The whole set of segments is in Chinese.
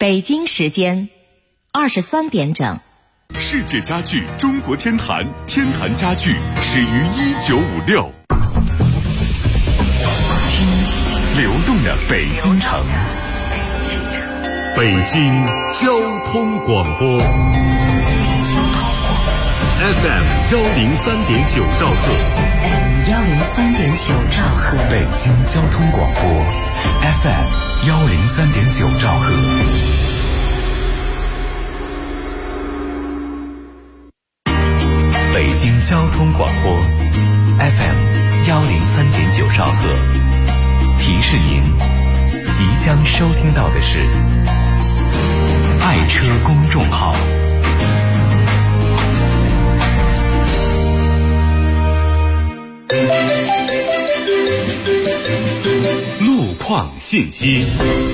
北京时间23点整。 世界家具中国天坛，天坛家具始于1956。流动的北京城，北京交通广播 FM103.9兆赫 103.9兆赫， 北京交通广播 FM103.9兆赫。北京交通广播 FM103.9兆赫，提示您即将收听到的是爱车公众号。路况信息。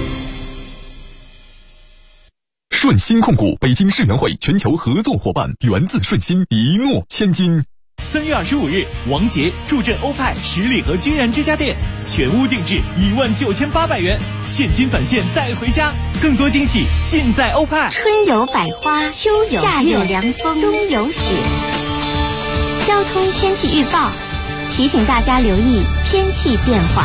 顺鑫控股北京世园会全球合作伙伴，源自顺鑫，一诺千金。 3月25日，王杰助阵欧派十里河君然之家店，全屋定制19800元，现金返现带回家，更多惊喜尽在欧派。 春有百花，秋有夏有凉风，冬有雪。交通天气预报提醒大家留意天气变化。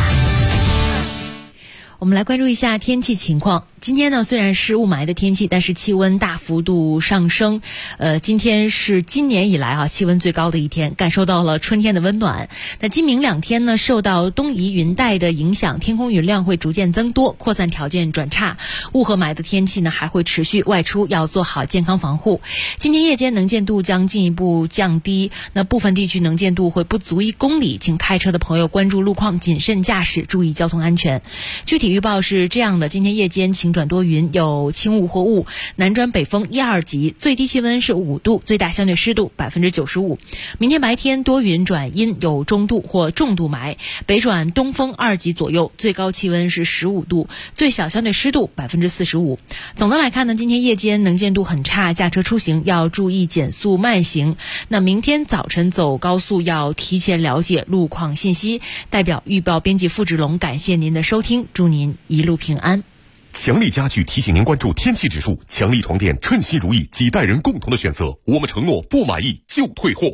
我们来关注一下天气情况。今天呢，虽然是雾霾的天气，但是气温大幅度上升。今天是今年以来气温最高的一天，感受到了春天的温暖。那今明两天呢，受到东移云带的影响，天空云量会逐渐增多，扩散条件转差，雾和霾的天气呢还会持续，外出要做好健康防护。今天夜间能见度将进一步降低，那部分地区能见度会不足1公里，请开车的朋友关注路况，谨慎驾驶，注意交通安全。具体预报是这样的：今天夜间晴转多云，有轻雾或雾，南转北风1、2级，最低气温是5度，最大相对湿度95%。明天白天多云转阴，有中度或重度霾，北转东风2级左右，最高气温是15度，最小相对湿度45%。总的来看呢，今天夜间能见度很差，驾车出行要注意减速慢行。那明天早晨走高速要提前了解路况信息。代表预报编辑付志龙，感谢您的收听，祝您一路平安。 强力家具提醒您关注天气指数，强力床垫称心如意，几代人共同的选择，我们承诺不满意就退货。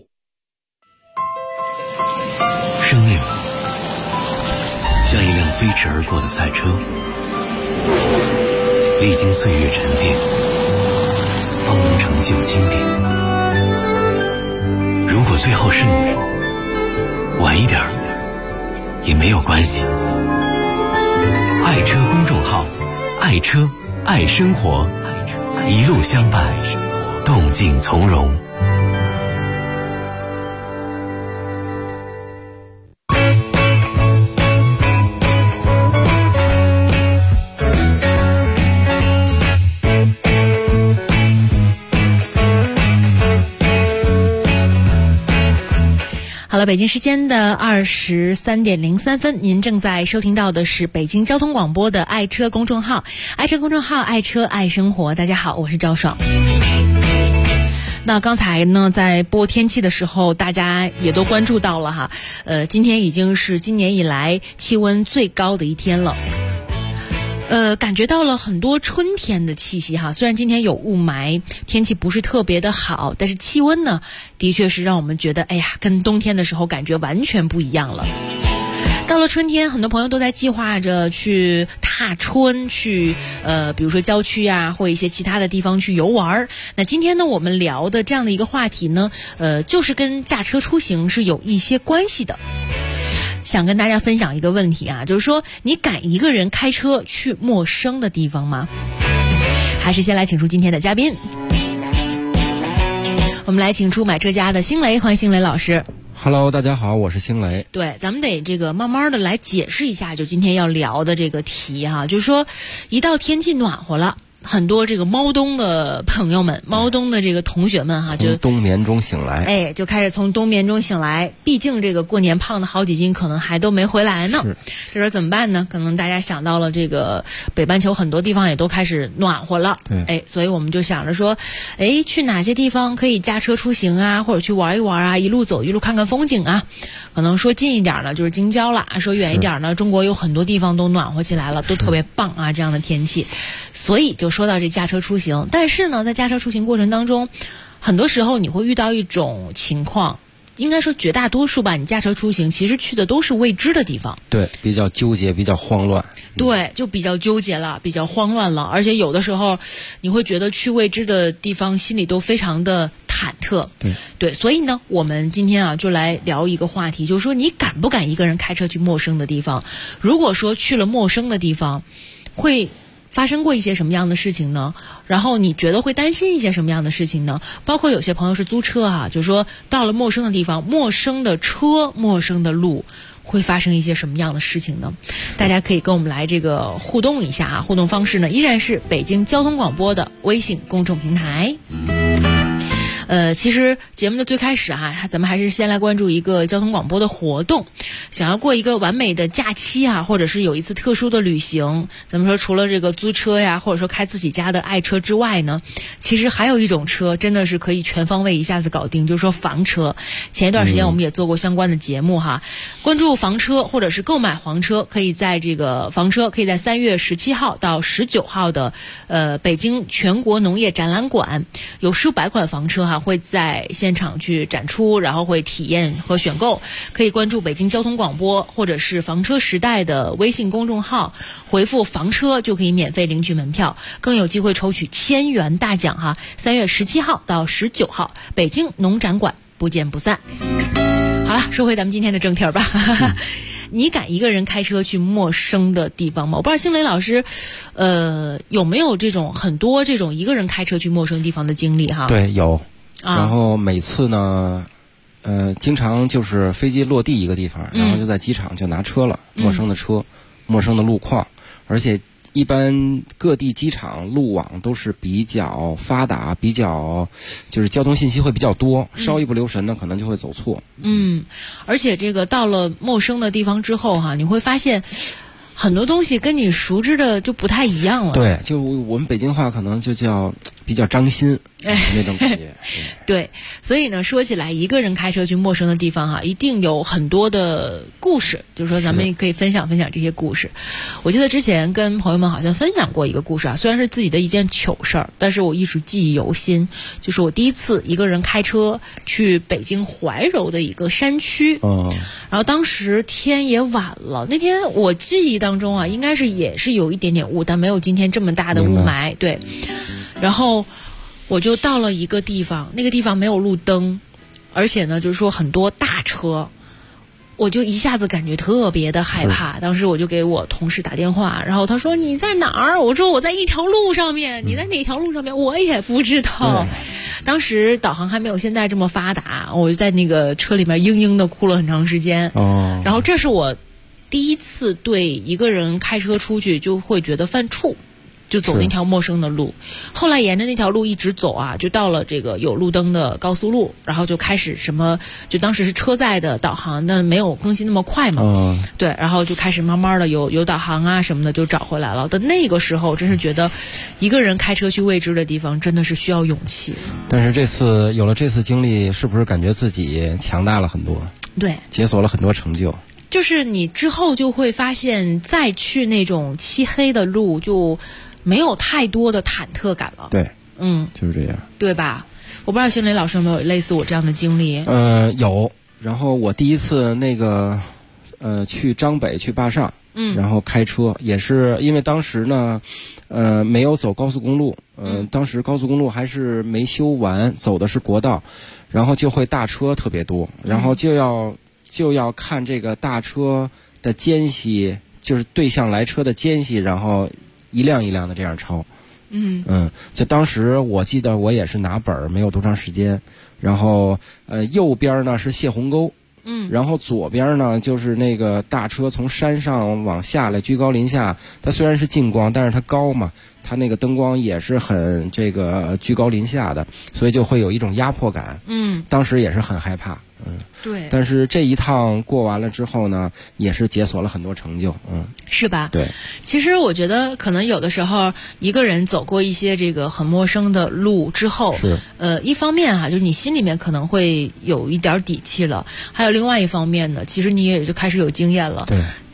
生命像一辆飞驰而过的赛车，历经岁月沉淀，方能成就经典。如果最后是你，晚一点也没有关系。爱车公众号，爱车爱生活，一路相伴，动静从容。 好了，北京时间的23点03分，您正在收听到的是北京交通广播的爱车公众号，爱车公众号，爱车爱生活。大家好，我是赵爽。那刚才呢，在播天气的时候，大家也都关注到了哈，今天已经是今年以来气温最高的一天了。感觉到了很多春天的气息哈。虽然今天有雾霾，天气不是特别的好，但是气温呢，的确是让我们觉得，哎呀，跟冬天的时候感觉完全不一样了。到了春天，很多朋友都在计划着去踏春，去比如说郊区啊，或一些其他的地方去游玩。那今天呢，我们聊的这样的一个话题呢，就是跟驾车出行是有一些关系的。想跟大家分享一个问题啊，就是说你敢一个人开车去陌生的地方吗？还是先来请出今天的嘉宾。我们来请出买车家的星雷，欢迎星雷老师。 Hello， 大家好，我是星雷。 对，咱们得这个慢慢的来解释一下，就今天要聊的这个题哈，就是说一到天气暖和了，很多这个猫冬的朋友们，猫冬的这个同学们哈，就从冬眠中醒来， 就开始从冬眠中醒来。毕竟这个过年胖的好几斤，可能还都没回来呢。这时候怎么办呢？可能大家想到了这个北半球很多地方也都开始暖和了，所以我们就想着说，去哪些地方可以驾车出行啊，或者去玩一玩啊，一路走一路看看风景啊。可能说近一点呢就是京郊了，说远一点呢，中国有很多地方都暖和起来了，都特别棒啊，这样的天气。所以就就说到这驾车出行，但是呢，在驾车出行过程当中，很多时候你会遇到一种情况，应该说绝大多数吧，你驾车出行其实去的都是未知的地方。 对，比较纠结，比较慌乱。 对，就比较纠结了，比较慌乱了，而且有的时候你会觉得去未知的地方心里都非常的忐忑。对，所以呢，我们今天啊就来聊一个话题，就是说你敢不敢一个人开车去陌生的地方？如果说去了陌生的地方，会发生过一些什么样的事情呢？然后你觉得会担心一些什么样的事情呢？包括有些朋友是租车啊，就是说到了陌生的地方，陌生的车，陌生的路，会发生一些什么样的事情呢？大家可以跟我们来这个互动一下啊，互动方式呢依然是北京交通广播的微信公众平台。其实节目的最开始啊，咱们还是先来关注一个交通广播的活动。想要过一个完美的假期啊，或者是有一次特殊的旅行，咱们说除了这个租车呀，或者说开自己家的爱车之外呢，其实还有一种车真的是可以全方位一下子搞定，就是说房车。前一段时间我们也做过相关的节目哈，关注房车或者是购买房车，可以在这个房车可以在3月17号到19号的北京全国农业展览馆，有数百款房车哈会在现场去展出，然后会体验和选购。可以关注北京交通广播或者是房车时代的微信公众号，回复房车就可以免费领取门票，更有机会抽取1000元大奖哈。3月17号到19号北京农展馆，不见不散。好了，说回咱们今天的正题吧。你敢一个人开车去陌生的地方吗？我不知道星雷老师有没有这种很多这种一个人开车去陌生地方的经历哈？ 对，有。然后每次呢经常就是飞机落地一个地方，然后就在机场就拿车了，陌生的车，陌生的路况，而且一般各地机场路网都是比较发达，比较就是交通信息会比较多，稍一不留神呢可能就会走错。 而且这个到了陌生的地方之后哈，你会发现很多东西跟你熟知的就不太一样了。 对，就我们北京话可能就叫比较张心那种感觉。 对，所以呢，说起来一个人开车去陌生的地方哈，一定有很多的故事，就是说咱们也可以分享分享这些故事。我记得之前跟朋友们好像分享过一个故事啊，虽然是自己的一件糗事儿，但是我一直记忆犹新。就是我第一次一个人开车去北京怀柔的一个山区，然后当时天也晚了，那天我记忆当中啊，应该是也是有一点点雾，但没有今天这么大的雾霾。对，然后我就到了一个地方，那个地方没有路灯，而且呢就是说很多大车，我就一下子感觉特别的害怕。当时我就给我同事打电话，然后他说你在哪儿？我说我在一条路上面。你在哪条路上面？我也不知道。当时导航还没有现在这么发达，我就在那个车里面嘤嘤的哭了很长时间。然后这是我第一次对一个人开车出去就会觉得犯怵，就走那条陌生的路。后来沿着那条路一直走啊，就到了这个有路灯的高速路，然后就开始什么，就当时是车载的导航，那没有更新那么快嘛。对，然后就开始慢慢的有导航啊什么的就找回来了。的那个时候真是觉得一个人开车去未知的地方真的是需要勇气。 但是这次有了这次经历，是不是感觉自己强大了很多？ 对， 解锁了很多成就。 就是你之后就会发现，再去那种漆黑的路就没有太多的忐忑感了。 对，就是这样， 对吧？我不知道星雷老师有没有类似我这样的经历？ 有。然后我第一次那个去张北去坝上，然后开车也是因为当时呢没有走高速公路，当时高速公路还是没修完，走的是国道，然后就会大车特别多，然后就要看这个大车的间隙，就是对向来车的间隙，然后一辆一辆的这样超。就当时我记得我也是拿本儿，没有多长时间，然后右边呢是泄洪沟，然后左边呢就是那个大车从山上往下来，居高临下，它虽然是近光，但是它高嘛，它那个灯光也是很这个居高临下的，所以就会有一种压迫感。当时也是很害怕。 对。 但是这一趟过完了之后呢，也是解锁了很多成就。 是吧？ 对。 其实我觉得可能有的时候一个人走过一些这个很陌生的路之后， 是一方面哈，就是你心里面可能会有一点底气了，还有另外一方面呢，其实你也就开始有经验了。 对。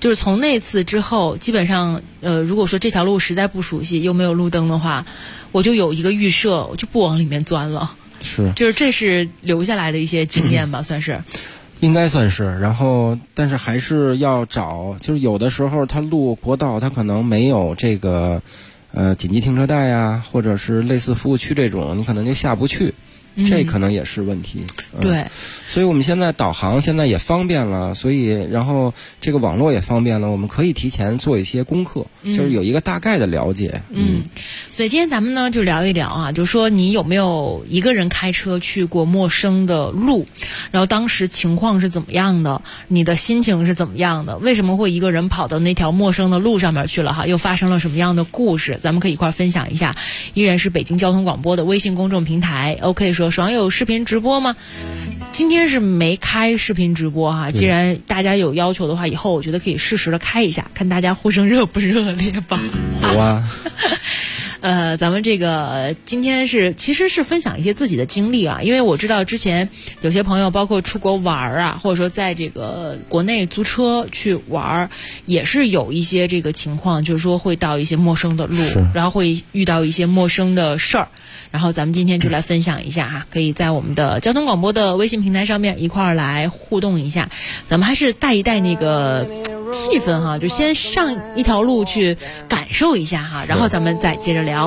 就是从那次之后，基本上如果说这条路实在不熟悉又没有路灯的话，我就有一个预设，我就不往里面钻了。 是， 就是这是留下来的一些经验吧，算是。 应该算是，然后但是还是要找，就是有的时候它国道它可能没有这个紧急停车带啊，或者是类似服务区这种，你可能就下不去。这可能也是问题。 对， 所以我们现在导航现在也方便了，所以然后这个网络也方便了，我们可以提前做一些功课，就是有一个大概的了解。 所以今天咱们呢就聊一聊啊，就说你有没有一个人开车去过陌生的路，然后当时情况是怎么样的，你的心情是怎么样的，为什么会一个人跑到那条陌生的路上面去了哈，又发生了什么样的故事，咱们可以一块分享一下。依然是北京交通广播的微信公众平台 OK 说爽有视频直播吗？今天是没开视频直播哈，既然大家有要求的话，以后我觉得可以适时的开一下，看大家呼声热不热烈吧。 好啊。 咱们这个今天其实是分享一些自己的经历啊，因为我知道之前有些朋友包括出国玩啊，或者说在这个国内租车去玩，也是有一些这个情况，就是说会到一些陌生的路，然后会遇到一些陌生的事儿，然后咱们今天就来分享一下哈，可以在我们的交通广播的微信平台上面一块儿来互动一下，咱们还是带一带那个气氛哈，就先上一条路去感受一下哈，然后咱们再接着聊。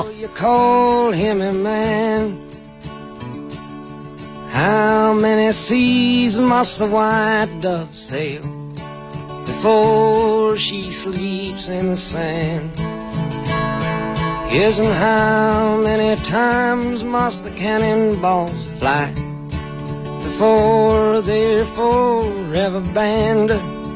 How many seas must the white dove sail before she sleeps in the sand? Yes, and how many times must the cannonballs fly before they're forever banned?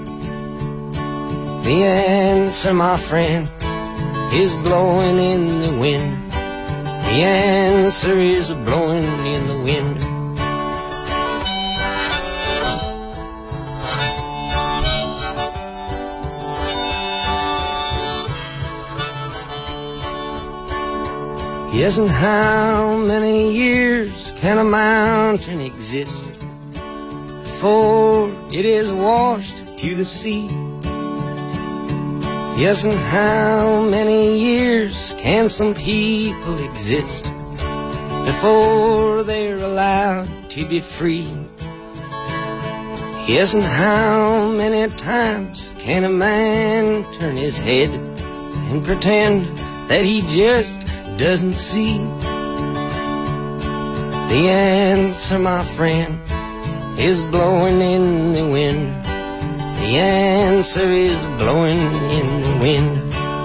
The answer, my friend, is blowing in the wind. The answer is blowing in the wind. Yes, and how many years can a mountain exist before it is washed to the sea? Yes, and how many years can some people exist before they're allowed to be free? Yes, and how many times can a man turn his head and pretend that he just doesn't see? The answer, my friend, is blowing in the wind. The answer is blowing in the wind.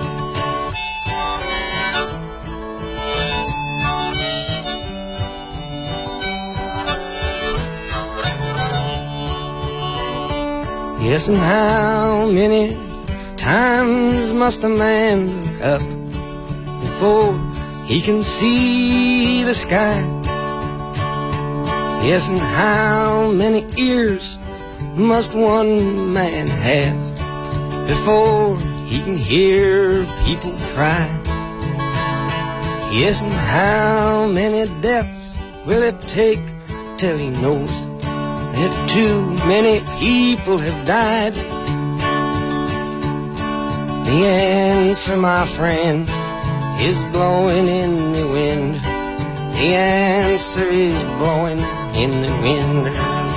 Yes, and how many times must a man look up before he can see the sky? Yes, and how many ears must one man have before he can hear people cry? Yes, and how many deaths will it take till he knows that too many people have died? The answer, my friend, is blowing in the wind. The answer is blowing in the wind.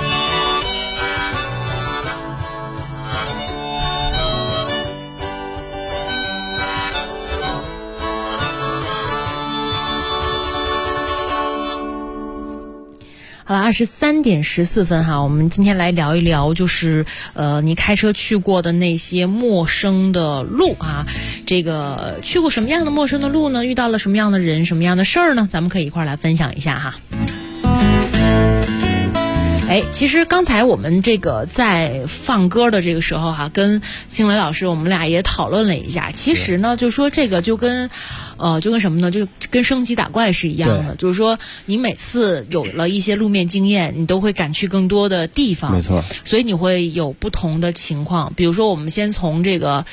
好了，23:14哈，我们今天来聊一聊，就是你开车去过的那些陌生的路啊，这个去过什么样的陌生的路呢？遇到了什么样的人、什么样的事儿呢？咱们可以一块儿来分享一下哈。其实刚才我们这个在放歌的这个时候哈，跟星雷老师我们俩也讨论了一下。其实呢，就说这个就跟就跟什么呢？就跟升级打怪是一样的，就是说你每次有了一些路面经验，你都会赶去更多的地方， 没错。 所以你会有不同的情况。比如说，我们先从这个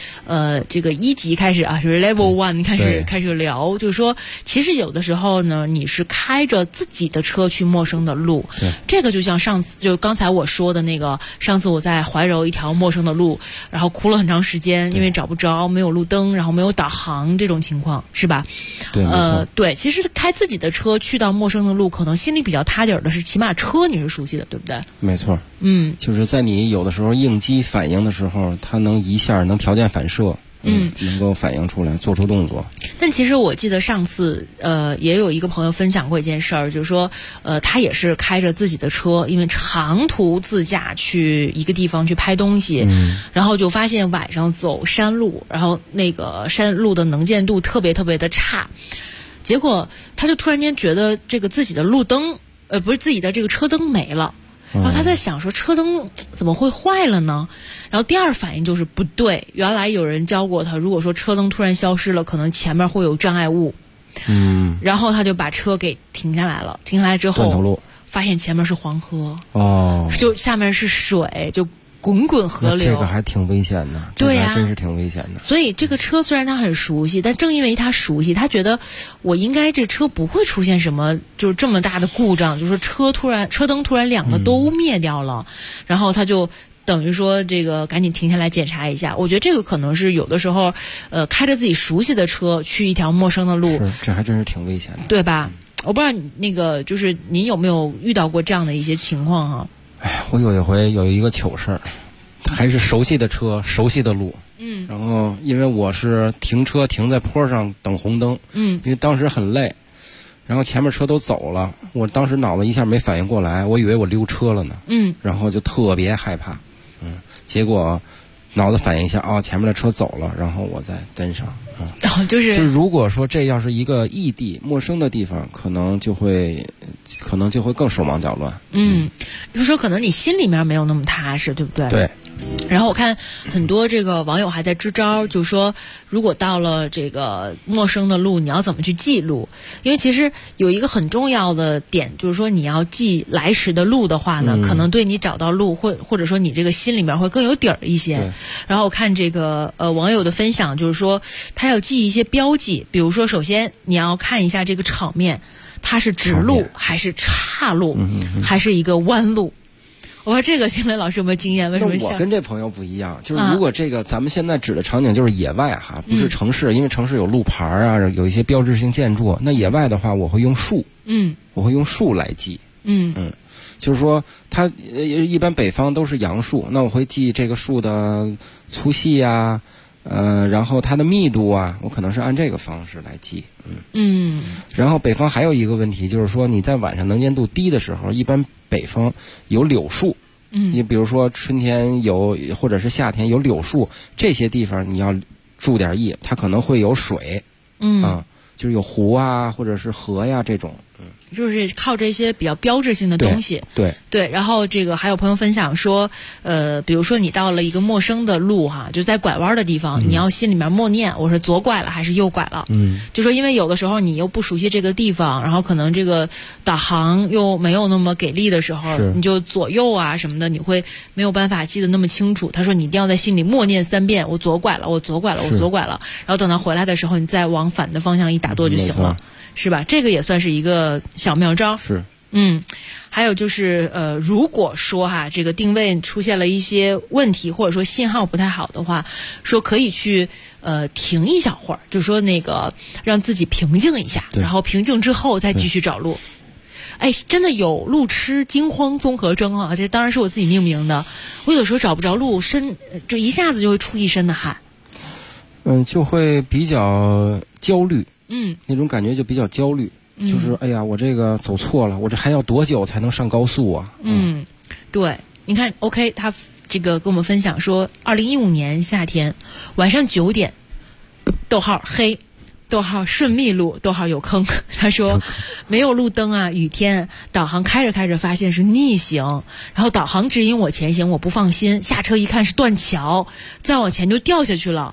1级开始啊，就是 Level 1开始聊，就是说，其实有的时候呢，你是开着自己的车去陌生的路，这个就像就刚才我说的那个，上次我在怀柔一条陌生的路，然后哭了很长时间，因为找不着，没有路灯，然后没有导航这种情况，是吧？ 对， 对，其实开自己的车去到陌生的路，可能心里比较踏底儿的是，起码车你是熟悉的，对不对？ 没错。就是在你有的时候应激反应的时候，它能一下能条件反射，能够反应出来，做出动作。 但其实我记得上次也有一个朋友分享过一件事儿，就是说他也是开着自己的车，因为长途自驾去一个地方去拍东西，然后就发现晚上走山路，然后那个山路的能见度特别特别的差，结果他就突然间觉得这个自己的路灯不是自己的这个车灯没了。然后他在想说车灯怎么会坏了呢？然后第二反应就是不对，原来有人教过他，如果说车灯突然消失了，可能前面会有障碍物。然后他就把车给停下来了。停下来之后，发现前面是黄河，就下面是水，就滚滚河流。 这个还挺危险的， 对呀， 这个还真是挺危险的。 所以这个车虽然他很熟悉，但正因为他熟悉，他觉得我应该这车不会出现什么就是这么大的故障，就是车灯突然两个都灭掉了，然后他就等于说这个赶紧停下来检查一下。我觉得这个可能是有的时候开着自己熟悉的车去一条陌生的路， 是这还真是挺危险的， 对吧？我不知道那个就是您有没有遇到过这样的一些情况啊？ 我有一回有一个糗事儿，还是熟悉的车，熟悉的路。然后因为我是停车停在坡上等红灯，因为当时很累，然后前面车都走了，我当时脑子一下没反应过来，我以为我溜车了呢。然后就特别害怕。结果脑子反应一下，前面的车走了，然后我再跟上。 然后就是如果说这要是一个异地陌生的地方，可能就会更手忙脚乱。 就是说可能你心里面没有那么踏实，对不对？ 对。 然后我看很多这个网友还在支招，就说如果到了这个陌生的路，你要怎么去记录？因为其实有一个很重要的点，就是说你要记来时的路的话呢，可能对你找到路或者说你这个心里面会更有底儿一些。然后我看这个网友的分享，就是说他要记一些标记，比如说首先你要看一下这个场面，它是直路还是岔路，还是一个弯路。我说这个新雷老师有没有经验？为什么？ 那我跟这朋友不一样，就是如果这个咱们现在指的场景就是野外哈，不是城市，因为城市有路牌啊，有一些标志性建筑。那野外的话，我会用树，我会用树来记，就是说它一般北方都是杨树，那我会记这个树的粗细啊，然后它的密度啊，我可能是按这个方式来记，然后北方还有一个问题就是说，你在晚上能见度低的时候，一般北方有柳树，你比如说春天有或者是夏天有柳树，这些地方你要注点意，它可能会有水，就是有湖啊或者是河呀这种， 就是靠这些比较标志性的东西。对。然后这个还有朋友分享说，比如说你到了一个陌生的路哈，就在拐弯的地方，你要心里面默念，我是左拐了还是右拐了？就说因为有的时候你又不熟悉这个地方，然后可能这个导航又没有那么给力的时候，你就左右啊什么的，你会没有办法记得那么清楚。他说你一定要在心里默念3遍，我左拐了，我左拐了，我左拐了，然后等到回来的时候，你再往反的方向一打舵就行了。是吧？这个也算是一个小妙招。 是。 还有就是如果说这个定位出现了一些问题，或者说信号不太好的话，说可以去停一小会儿，就说那个让自己平静一下，然后平静之后再继续找路。真的有路痴惊慌综合征啊！这当然是我自己命名的。我有时候找不着路，就一下子就会出一身的汗。 就会比较焦虑。那种感觉就比较焦虑，就是哎呀，我这个走错了，我这还要多久才能上高速啊？ 对，你看 OK 他这个跟我们分享说2015年夏天晚上9点，逗号黑，逗号顺密路，逗号有坑。他说没有路灯啊，雨天，导航开着开着发现是逆行，然后导航指引我前行，我不放心，下车一看是断桥，再往前就掉下去了。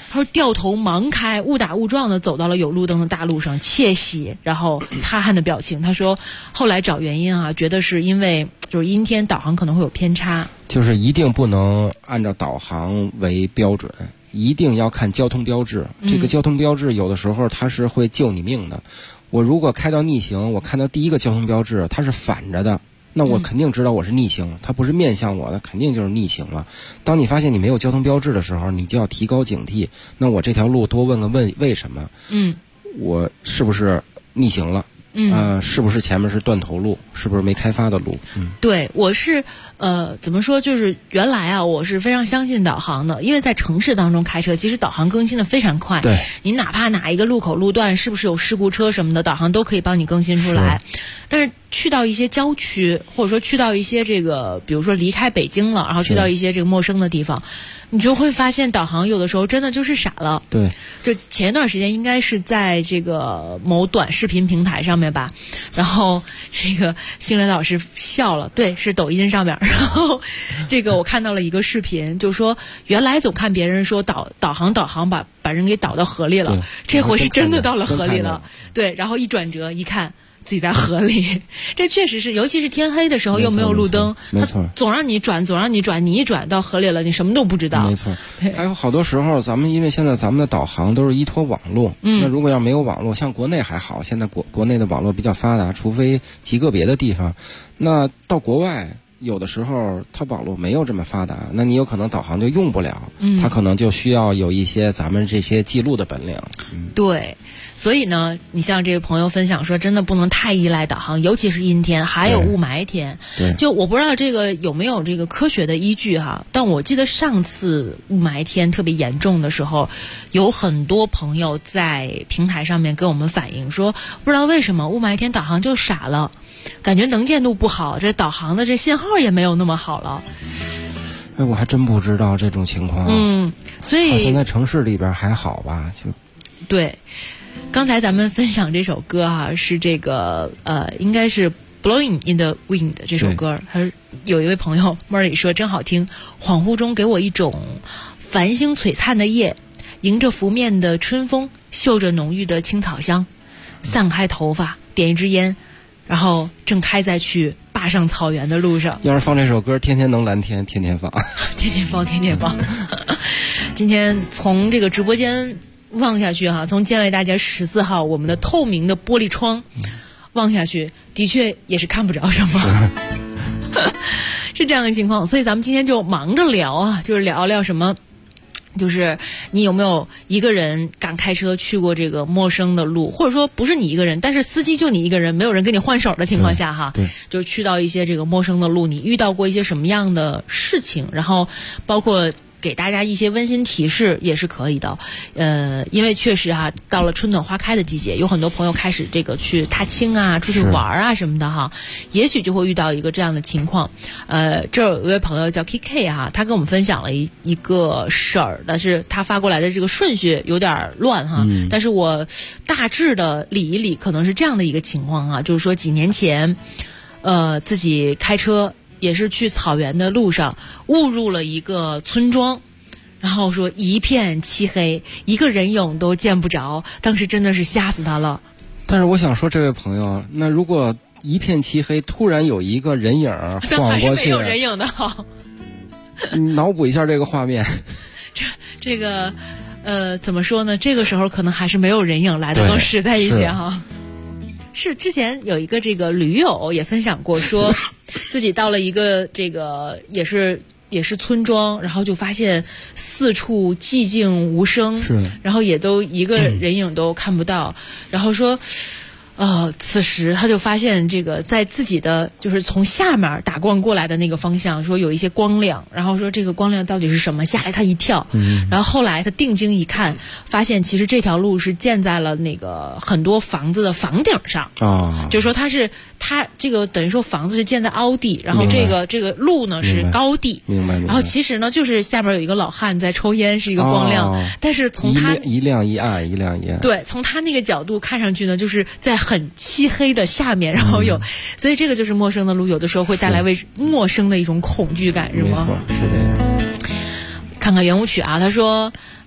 他说掉头盲开，误打误撞的走到了有路灯的大路上，窃喜，然后擦汗的表情。他说后来找原因啊，觉得是因为就是阴天导航可能会有偏差， 就是一定不能按照导航为标准，一定要看交通标志。这个交通标志有的时候它是会救你命的。我如果开到逆行，我看到第一个交通标志它是反着的，那我肯定知道我是逆行，它不是面向我的，肯定就是逆行了。当你发现你没有交通标志的时候，你就要提高警惕。那我这条路多问个为什么？我是不是逆行了？是不是前面是断头路？是不是没开发的路？ 对，我是怎么说？就是原来啊，我是非常相信导航的，因为在城市当中开车，其实导航更新的非常快。 对， 你哪怕哪一个路口路段是不是有事故车什么的，导航都可以帮你更新出来。但是去到一些郊区，或者说去到一些这个，比如说离开北京了，然后去到一些这个陌生的地方，你就会发现导航有的时候真的就是傻了。 对， 就前一段时间应该是在这个某短视频平台上面吧，然后这个星雷老师笑了，对，是抖音上面。然后这个我看到了一个视频，就说原来总看别人说导航把人给导到河里了，这回是真的到了河里了。对，然后一转折一看自己在河里，这确实是，尤其是天黑的时候又没有路灯， 没错， 总让你转，你一转到河里了，你什么都不知道。 没错，还有好多时候因为现在咱们的导航都是依托网络，那如果要没有网络，像国内还好，现在国内的网络比较发达，除非极个别的地方，那到国外有的时候它网络没有这么发达，那你有可能导航就用不了，它可能就需要有一些咱们这些记录的本领。 对，所以呢，你像这位朋友分享说，真的不能太依赖导航，尤其是阴天，还有雾霾天。就我不知道这个有没有这个科学的依据哈，但我记得上次雾霾天特别严重的时候，有很多朋友在平台上面跟我们反映说，不知道为什么雾霾天导航就傻了，感觉能见度不好，这导航的这信号也没有那么好了。 我还真不知道这种情况。 所以好像在城市里边还好吧？ 对，刚才咱们分享这首歌哈，是这个应该是 Blowing in the Wind 这首歌，还有一位朋友妹里说真好听，恍惚中给我一种繁星璀璨的夜，迎着拂面的春风，嗅着浓郁的青草香，散开头发，点一支烟，然后正开在去坝上草原的路上。 要是放这首歌，天天能蓝天，天天放， 天天放。今天从这个直播间望下去哈，从建卫大街14号我们的透明的玻璃窗望下去，的确也是看不着什么，是这样的情况。所以咱们今天就忙着聊啊，就是聊聊什么，就是你有没有一个人敢开车去过这个陌生的路，或者说不是你一个人，但是司机就你一个人，没有人跟你换手的情况下哈，就去到一些这个陌生的路，你遇到过一些什么样的事情，然后包括给大家一些温馨提示也是可以的。因为确实哈，到了春暖花开的季节，有很多朋友开始这个去踏青啊，出去玩啊什么的哈，也许就会遇到一个这样的情况。这有一位朋友叫 KK 哈，他跟我们分享了一个事儿，但是他发过来的这个顺序有点乱哈，但是我大致的理一理，可能是这样的一个情况哈，就是说几年前，自己开车也是去草原的路上误入了一个村庄，然后说一片漆黑，一个人影都见不着，当时真的是吓死他了。 但是我想说，这位朋友，那如果一片漆黑，突然有一个人影晃过去， 没有人影的好。 脑补一下这个画面。 这个怎么说呢？这个时候可能还是没有人影来的更实在一些哈。是之前有一个这个驴友也分享过，说自己到了一个这个也是村庄，然后就发现四处寂静无声，然后也都一个人影都看不到，然后说此时他就发现这个在自己的就是从下面打光过来的那个方向，说有一些光亮，然后说这个光亮到底是什么，吓了他一跳。然后后来他定睛一看，发现其实这条路是建在了那个很多房子的房顶上就是说他这个等于说房子是建在凹地，然后这个路呢是高地， 明白。 然后其实呢就是下面有一个老汉在抽烟，是一个光亮，但是从他一亮一暗，一亮一暗， 对，从他那个角度看上去呢，就是在很漆黑的下面，然后所以这个就是陌生的路，有的时候会带来为陌生的一种恐惧感，是吗？ 没错，是这样。 看看圆舞曲啊，他说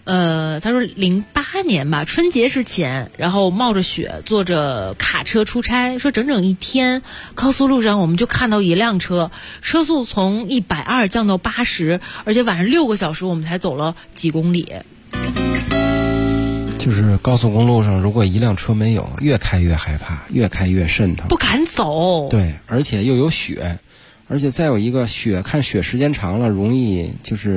他说08年吧，春节之前，然后冒着雪坐着卡车出差，说整整一天，高速路上我们就看到一辆车，车速从120降到80，而且晚上6个小时我们才走了几公里。 就是高速公路上，如果一辆车没有，越开越害怕，越开越瘆疼， 不敢走。 对，而且又有雪，而且再有一个看雪时间长了，容易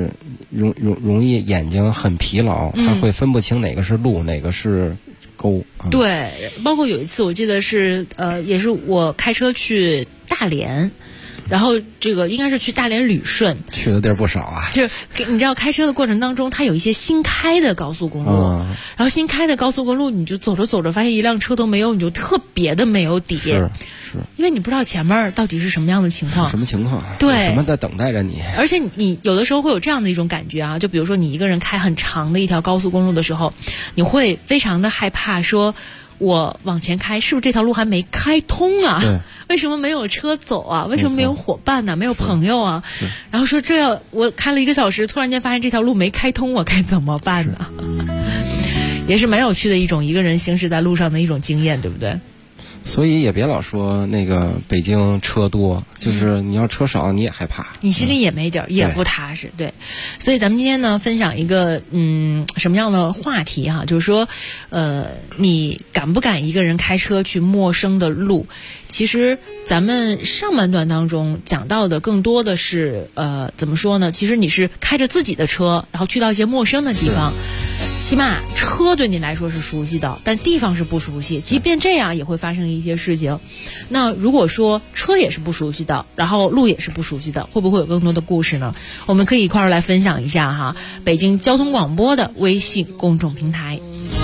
眼睛很疲劳，他会分不清哪个是路，哪个是沟。 对，包括有一次我记得是也是我开车去大连。然后这个应该是去大连旅顺， 去的地儿不少啊。 就是你知道开车的过程当中，它有一些新开的高速公路，然后新开的高速公路，你就走着走着发现一辆车都没有，你就特别的没有底。 是， 因为你不知道前面到底是什么样的情况， 什么情况？ 对， 什么在等待着你？ 而且你有的时候会有这样的一种感觉啊，就比如说你一个人开很长的一条高速公路的时候，你会非常的害怕说。我往前开，是不是这条路还没开通啊？为什么没有车走啊？为什么没有伙伴呢？没有朋友啊？然后说我开了1个小时，突然间发现这条路没开通，我该怎么办呢？也是蛮有趣的一种一个人行驶在路上的一种经验，对不对？ 所以也别老说那个北京车多，就是你要车少你也害怕， 你心里也没底儿，也不踏实。对，所以咱们今天呢分享一个什么样的话题哈，就是说你敢不敢一个人开车去陌生的路？其实咱们上半段当中讲到的更多的是怎么说呢？其实你是开着自己的车，然后去到一些陌生的地方。起码车对你来说是熟悉的，但地方是不熟悉，即便这样也会发生一些事情。那如果说车也是不熟悉的，然后路也是不熟悉的，会不会有更多的故事呢？我们可以一块儿来分享一下哈，北京交通广播的微信公众平台。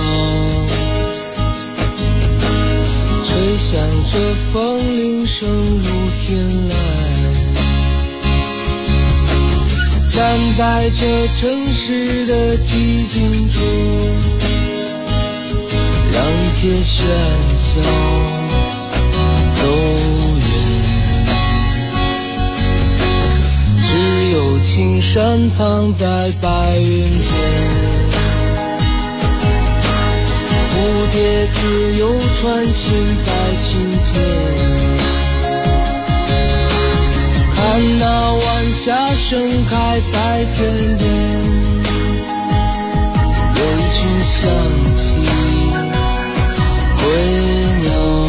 吹响着风铃声如天籁，站在这城市的寂静中，让一切喧嚣走远，只有青山藏在白云间，蝴蝶自由穿行在琴间，看那晚霞盛开在天边，有一群向西归鸟，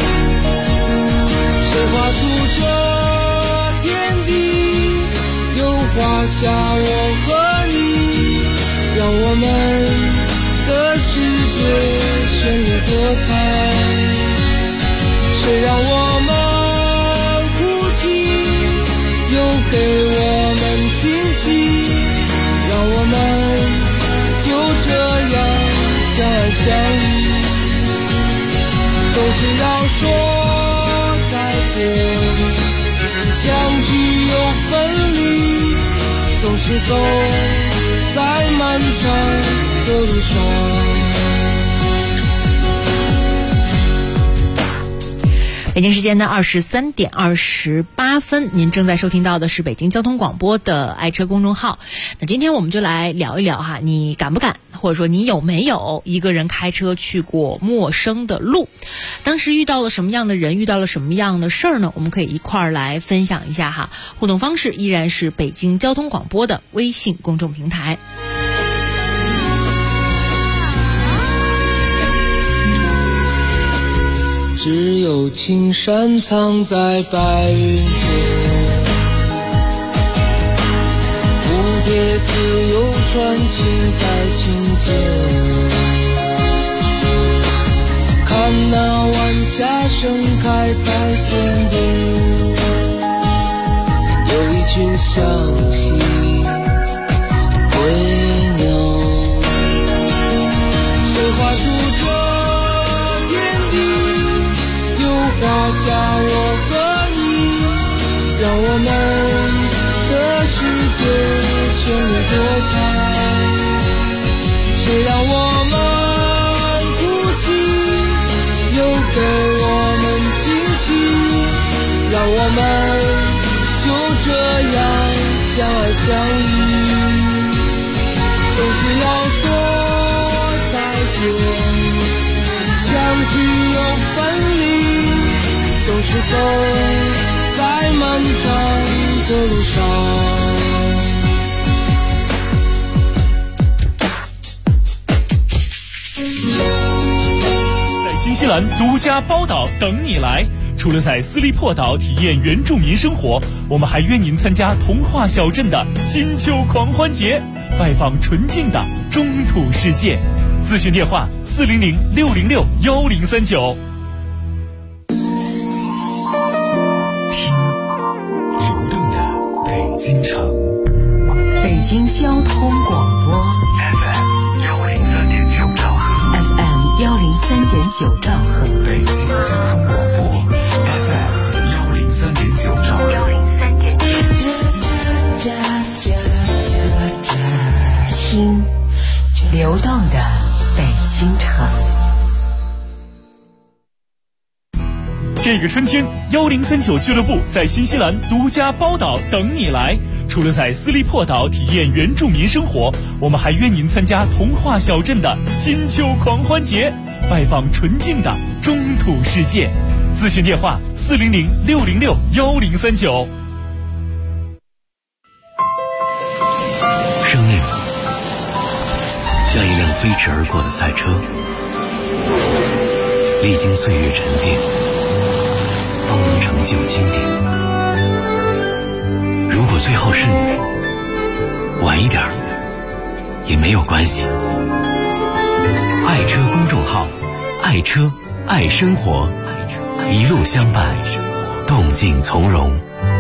谁画出这天地，又画下我和你，让我们的世界绚丽多彩，谁让我们哭泣，又给我们惊喜，让我们就这样相爱相依，总是要说再见，相聚又分离，总是走在漫长的路上。 北京时间的23点28分，您正在收听到的是北京交通广播的爱车公众号。那今天我们就来聊一聊哈，你敢不敢，或者说你有没有一个人开车去过陌生的路？当时遇到了什么样的人，遇到了什么样的事儿呢？我们可以一块儿来分享一下哈。互动方式依然是北京交通广播的微信公众平台。 只有青山藏在白云间，蝴蝶自由穿行在琴间，看那晚霞盛开在天边，有一群向西归鸟，谁画出这天地，画下我和你，让我们的世界绚丽多彩，谁让我们哭泣，又给我们惊喜，让我们就这样相爱相依，总是要说聚又分离，总是走在漫长的路上。 新西兰独家包岛等你来。除了在斯利珀岛体验原住民生活，我们还约您参加童话小镇的金秋狂欢节，拜访纯净的中土世界。咨询电话400-606-1039。 听流动的北京城， 北京交通广播 FM 103.9兆赫 ，FM 103.9兆赫， 北京交通广播 FM 103.9兆赫听流动的北京城。 这个春天，1039俱乐部在新西兰独家包岛等你来。除了在斯利珀岛体验原住民生活，我们还约您参加童话小镇的金秋狂欢节，拜访纯净的中土世界。咨询电话400-606-1039。 生命像一辆飞驰而过的赛车，历经岁月沉淀，方能成就经典。如果最后是你，晚一点也没有关系。爱车公众号，爱车爱生活，一路相伴，动静从容。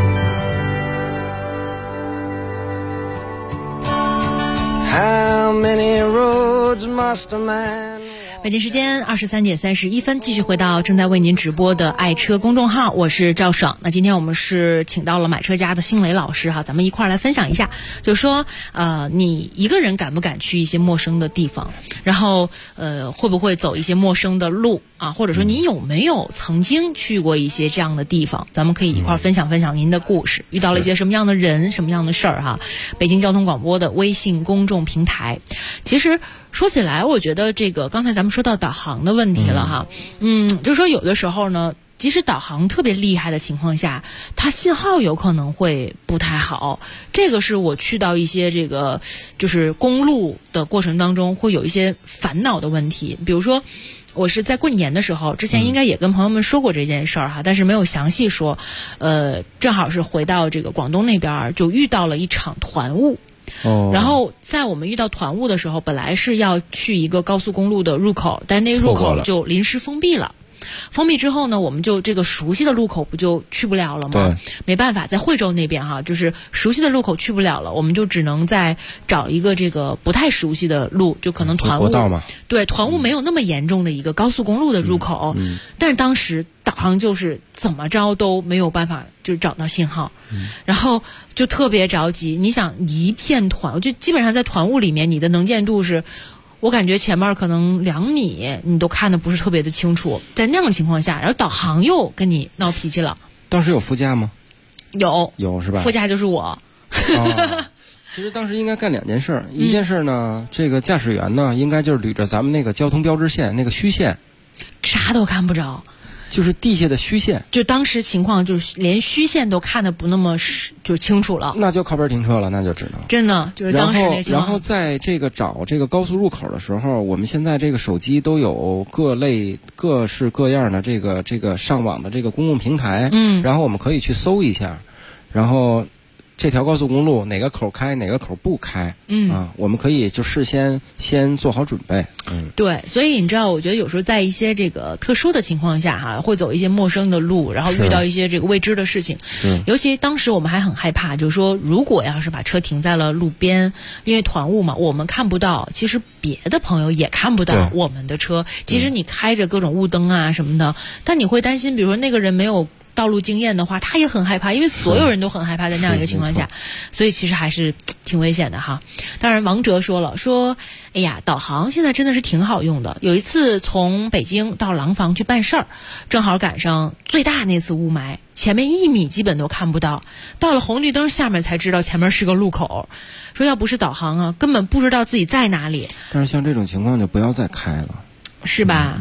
How many roads must a man... 北京时间23:31，继续回到正在为您直播的爱车公众号，我是赵爽。那今天我们是请到了买车家的星雷老师哈，咱们一块儿来分享一下，就是说你一个人敢不敢去一些陌生的地方，然后会不会走一些陌生的路啊，或者说你有没有曾经去过一些这样的地方，咱们可以一块儿分享分享您的故事，遇到了一些什么样的人什么样的事儿哈。北京交通广播的微信公众平台。其实说起来，我觉得这个刚才咱们说到导航的问题了哈，就是说有的时候呢，即使导航特别厉害的情况下，它信号有可能会不太好。这个是我去到一些这个就是公路的过程当中会有一些烦恼的问题。比如说我是在过年的时候，之前应该也跟朋友们说过这件事儿哈，但是没有详细说。正好是回到这个广东那边，就遇到了一场团雾。然后在我们遇到团雾的时候，本来是要去一个高速公路的入口，但是那个入口就临时封闭了。封闭之后呢，我们就这个熟悉的路口不就去不了了吗？没办法，在惠州那边哈，就是熟悉的路口去不了了，我们就只能再找一个这个不太熟悉的路，就可能团雾，对，团雾没有那么严重的一个高速公路的入口。但是当时导航就是怎么着都没有办法就找到信号，然后就特别着急。你想一片团，就基本上在团雾里面，你的能见度是。我感觉前面可能2米，你都看得不是特别的清楚。在那样的情况下，然后导航又跟你闹脾气了。 当时有副驾吗？ 有是吧？ 副驾就是我。 其实当时应该干2件事，一件事呢，这个驾驶员呢，应该就是捋着咱们那个交通标志线那个虚线， 啥都看不着。 就是地下的虚线， 就当时情况就是连虚线都看得不那么就清楚了， 那就靠边停车了，那就只能真的就是当时那个情况。 然后在这个找这个高速入口的时候，我们现在这个手机都有各式各样的这个上网的这个公共平台，然后我们可以去搜一下，然后这条高速公路哪个口开哪个口不开，我们可以就事先做好准备。 对，所以你知道，我觉得有时候在一些这个特殊的情况下哈，会走一些陌生的路，然后遇到一些这个未知的事情。尤其当时我们还很害怕，就是说如果要是把车停在了路边，因为团雾嘛，我们看不到，其实别的朋友也看不到我们的车。即使你开着各种雾灯啊什么的，但你会担心，比如说那个人没有道路经验的话，他也很害怕，因为所有人都很害怕在那样一个情况下，所以其实还是挺危险的哈。当然王哲说，哎呀，导航现在真的是挺好用的。有一次从北京到廊坊去办事儿，正好赶上最大那次雾霾，前面1米基本都看不到，到了红绿灯下面才知道前面是个路口，说要不是导航啊，根本不知道自己在哪里。 但是像这种情况就不要再开了， 是吧？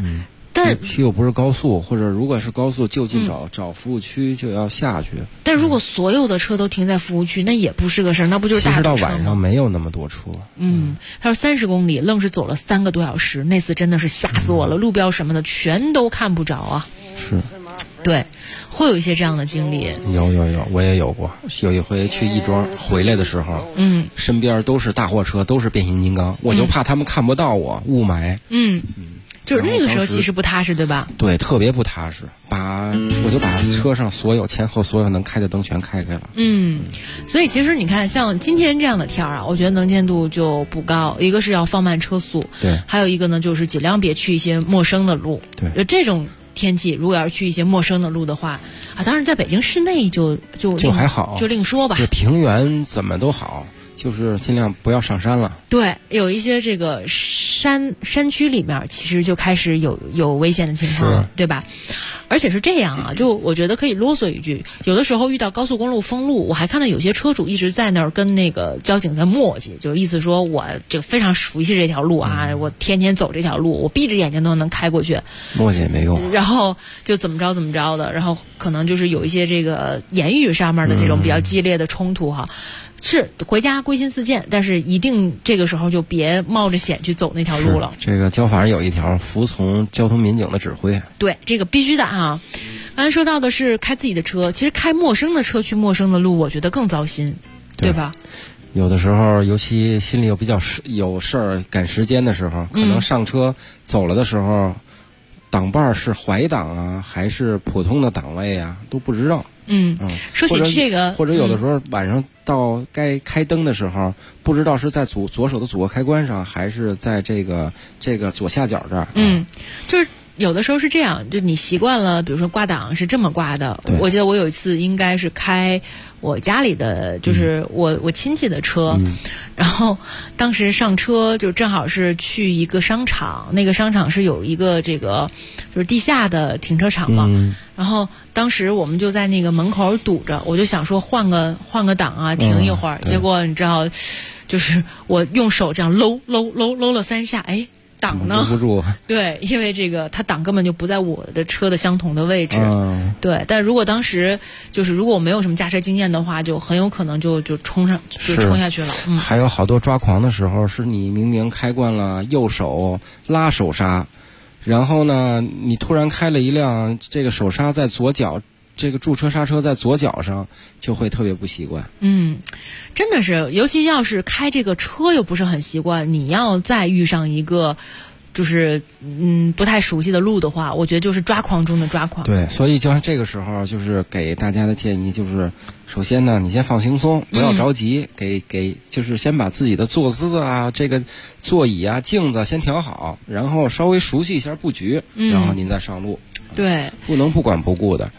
但又不是高速，或者如果是高速就近找服务区就要下去。 但如果所有的车都停在服务区，那也不是个事儿，那不就是大堵车吗？ 其实到晚上没有那么多车。 他说30公里愣是走了3个多小时，那次真的是吓死我了，路标什么的全都看不着啊。 是， 对，会有一些这样的经历。 有，我也有过。有一回去亦庄回来的时候，身边都是大货车，都是变形金刚，我就怕他们看不到我，雾霾。 就是那个时候其实不踏实，对吧？ 对，特别不踏实。我就把车上前后所有能开的灯全开了。 所以其实你看，像今天这样的天儿啊，我觉得能见度就不高。一个是要放慢车速， 对， 还有一个呢就是尽量别去一些陌生的路。 对， 这种天气如果要是去一些陌生的路的话啊，当然在北京市内就还好， 就另说吧。 对，平原怎么都好。就是尽量不要上山了。 对，有一些这个山区里面，其实就开始有危险的情况，对吧？而且是这样啊，就我觉得可以啰嗦一句，有的时候遇到高速公路封路，我还看到有些车主一直在那儿跟那个交警在磨叽，就意思说我这个非常熟悉这条路啊，我天天走这条路，我闭着眼睛都能开过去。 磨叽也没用。 然后就怎么着的，然后可能就是有一些这个言语上面的这种比较激烈的冲突哈。是回家归心似箭，但是一定这个时候就别冒着险去走那条路了。 这个交法上有一条，服从交通民警的指挥。 对，这个必须的啊。刚才说到的是开自己的车，其实开陌生的车去陌生的路，我觉得更糟心，对吧？ 有的时候，尤其心里有比较有事儿赶时间的时候，可能上车走了的时候，档把是怀档啊，还是普通的档位啊，都不知道。 说起这个， 或者有的时候晚上到该开灯的时候，不知道是在左手的左开关上，还是在这个左下角这儿。 就是有的时候是这样，就你习惯了，比如说挂档是这么挂的。我记得我有一次应该是开我家里的，就是我亲戚的车，然后当时上车就正好是去一个商场，那个商场是有一个这个就是地下的停车场嘛。然后当时我们就在那个门口堵着，我就想说换个档啊，停一会儿。结果你知道，就是我用手这样搂了3下，哎。档呢？ 不住。 对，因为这个它档根本就不在我的车的相同的位置。对，但如果当时就是如果我没有什么驾车经验的话，就很有可能就冲下去了。 还有好多抓狂的时候，是你明明开惯了右手拉手刹，然后呢，你突然开了一辆这个手刹在左脚。这个驻车刹车在左脚上，就会特别不习惯。 真的是，尤其要是开这个车又不是很习惯，你要再遇上一个就是不太熟悉的路的话，我觉得就是抓狂中的抓狂。 对，所以就像这个时候，就是给大家的建议就是，首先呢，你先放轻松，不要着急，就是先把自己的坐姿啊、这个座椅啊、镜子先调好，然后稍微熟悉一下布局，然后您再上路。 对， 不能不管不顾的。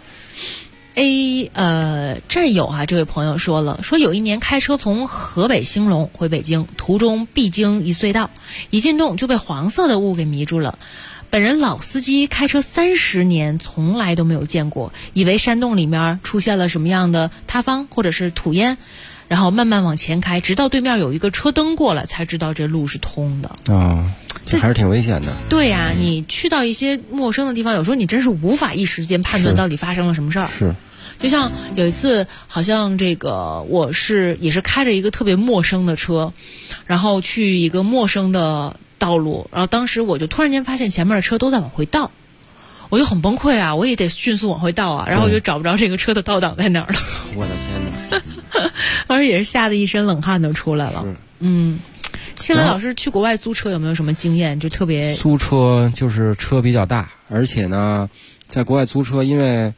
这有啊，这位朋友说有一年开车从河北兴隆回北京，途中必经一隧道，一进洞就被黄色的雾给迷住了。本人老司机，开车30年，从来都没有见过，以为山洞里面出现了什么样的塌方或者是土烟，然后慢慢往前开，直到对面有一个车灯过来，才知道这路是通的。 这还是挺危险的。 对呀，你去到一些陌生的地方，有时候你真是无法一时间判断到底发生了什么事儿。 是， 就像有一次，好像这个也是开着一个特别陌生的车，然后去一个陌生的道路，然后当时我就突然间发现前面的车都在往回倒，我就很崩溃啊，我也得迅速往回倒啊，然后我就找不着这个车的倒档在哪儿了。 我的天哪！ 当时也是吓得一身冷汗都出来了。新来老师去国外租车有没有什么经验？就特别租车就是车比较大，而且呢，在国外租车，因为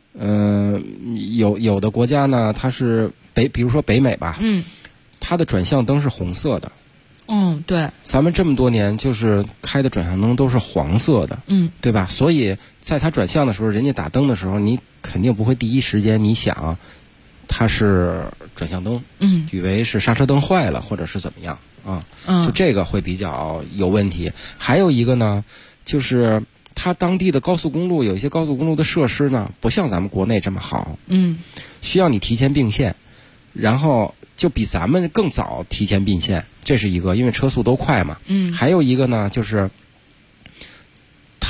有的国家呢，它是比如说北美吧，它的转向灯是红色的。 对。 咱们这么多年就是开的转向灯都是黄色的，对吧？所以在它转向的时候，人家打灯的时候，你肯定不会第一时间你想它是转向灯，以为是刹车灯坏了或者是怎么样啊？就这个会比较有问题。还有一个呢，就是它当地的高速公路有一些高速公路的设施呢，不像咱们国内这么好，需要你提前并线，然后就比咱们更早提前并线，这是一个，因为车速都快嘛。还有一个呢，就是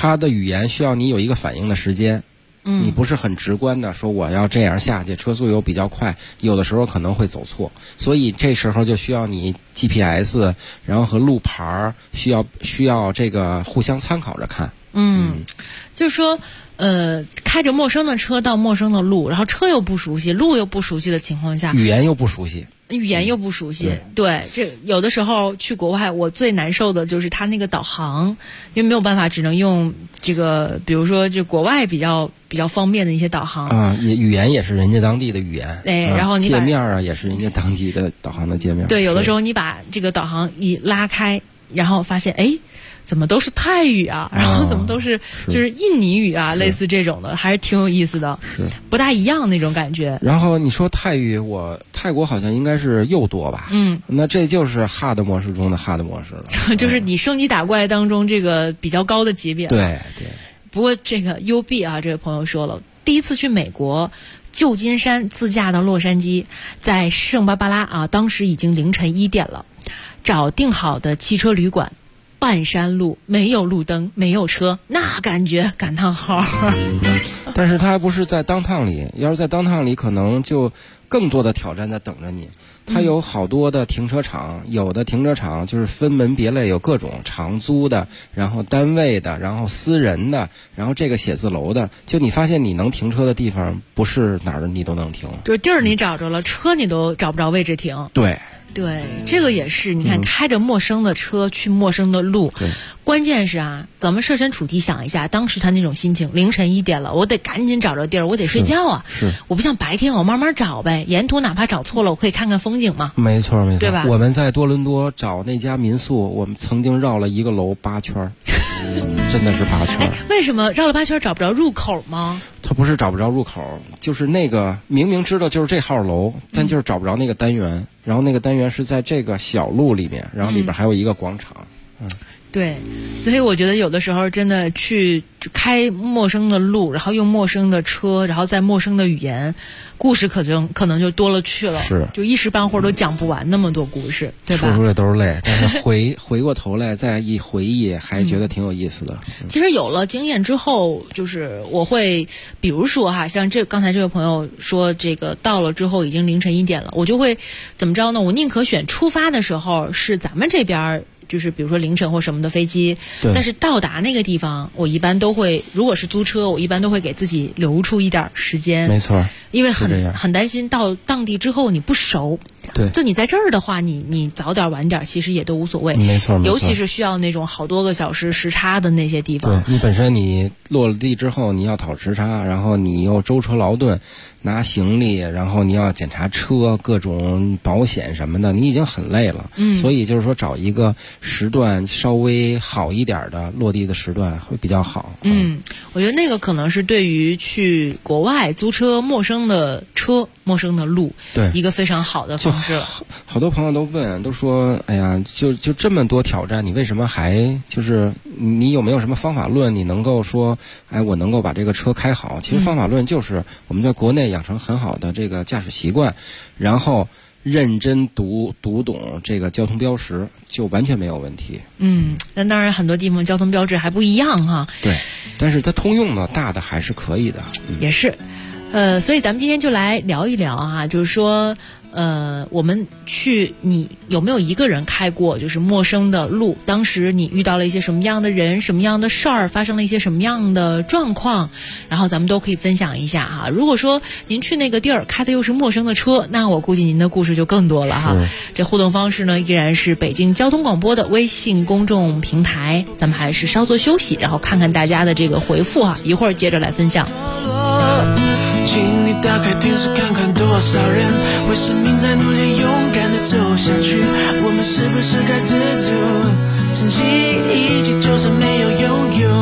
它的语言需要你有一个反应的时间。你不是很直观的说我要这样下去，车速又比较快，有的时候可能会走错，所以这时候就需要你 GPS， 然后和路牌需要这个互相参考着看。 就是说开着陌生的车到陌生的路，然后车又不熟悉，路又不熟悉的情况下， 语言又不熟悉， 对，这有的时候去国外，我最难受的就是他那个导航，因为没有办法，只能用这个，比如说就国外比较方便的一些导航啊，语言也是人家当地的语言， 对，然后你界面啊也是人家当地的导航的界面， 对，有的时候你把这个导航一拉开，然后发现怎么都是泰语啊，然后怎么都是就是印尼语啊，类似这种的，还是挺有意思的， 是不大一样那种感觉。 然后你说泰语，泰国好像应该是又多吧？那这就是 hard 模式中的 hard 模式了， 就是你升级打怪当中这个比较高的级别。 对。 不过这个 UB 啊，这位朋友说了，第一次去美国旧金山自驾到洛杉矶，在圣巴巴拉啊，当时已经凌晨1点了，找定好的汽车旅馆。半山路，没有路灯，没有车，那感觉感叹号。 但是它不是在downtown里，要是在downtown里，可能就更多的挑战在等着你。它有好多的停车场，有的停车场就是分门别类，有各种长租的，然后单位的，然后私人的，然后这个写字楼的，就你发现你能停车的地方，不是哪儿你都能停， 就是地儿你找着了，车你都找不着位置停。对，这个也是，你看开着陌生的车去陌生的路，关键是啊，咱们设身处地想一下，当时他那种心情，凌晨1点了，我得赶紧找着地儿，我得睡觉啊。 是， 我不像白天我慢慢找呗，沿途哪怕找错了，我可以看看风景嘛。 没错， 对吧？ 我们在多伦多找那家民宿，我们曾经绕了一个楼8圈。真的是8圈。 为什么绕了8圈找不着入口吗？ 他不是找不着入口，就是那个明明知道就是这号楼，但就是找不着那个单元，然后那个单元是在这个小路里面，然后里边还有一个广场。 对，所以我觉得有的时候真的去开陌生的路，然后用陌生的车，然后在陌生的语言，故事可能就多了去了， 是， 就一时半会儿都讲不完那么多故事，对吧？ 说出来都是泪，但是回过头来再一回忆，还觉得挺有意思的。 其实有了经验之后，就是我会，比如说哈，像刚才这位朋友说，这个到了之后已经凌晨1点了，我就会怎么着呢？我宁可选出发的时候是咱们这边。就是比如说凌晨或什么的飞机，但是到达那个地方，我一般都会，如果是租车，我一般都会给自己留出一点时间。 没错， 因为很担心到当地之后你不熟。 对， 就你在这儿的话，你早点晚点其实也都无所谓。 没错， 尤其是需要那种好多个小时时差的那些地方。 对，你本身你落了地之后，你要讨时差，然后你又舟车劳顿拿行李，然后你要检查车各种保险什么的，你已经很累了。所以就是说找一个时段稍微好一点的落地的时段会比较好。 我觉得那个可能是对于去国外租车陌生的车、陌生的路， 对一个非常好的方式。 好多朋友都问，都说，哎呀，就这么多挑战，你为什么还就是你有没有什么方法论？你能够说，哎，我能够把这个车开好？其实方法论就是我们在国内养成很好的这个驾驶习惯，然后认真读懂这个交通标识，就完全没有问题。 那当然很多地方交通标志还不一样哈。 对，但是它通用的大的还是可以的。 也是，所以咱们今天就来聊一聊啊，就是说。我们去，你有没有一个人开过就是陌生的路？当时你遇到了一些什么样的人、什么样的事儿，发生了一些什么样的状况，然后咱们都可以分享一下哈。如果说您去那个地儿开的又是陌生的车，那我估计您的故事就更多了哈。这互动方式呢，依然是北京交通广播的微信公众平台，咱们还是稍作休息，然后看看大家的这个回复哈，一会儿接着来分享。 请你打开电视看看多少人为生命在努力勇敢地走下去，我们是不是该知足，珍惜一切就算没有拥有。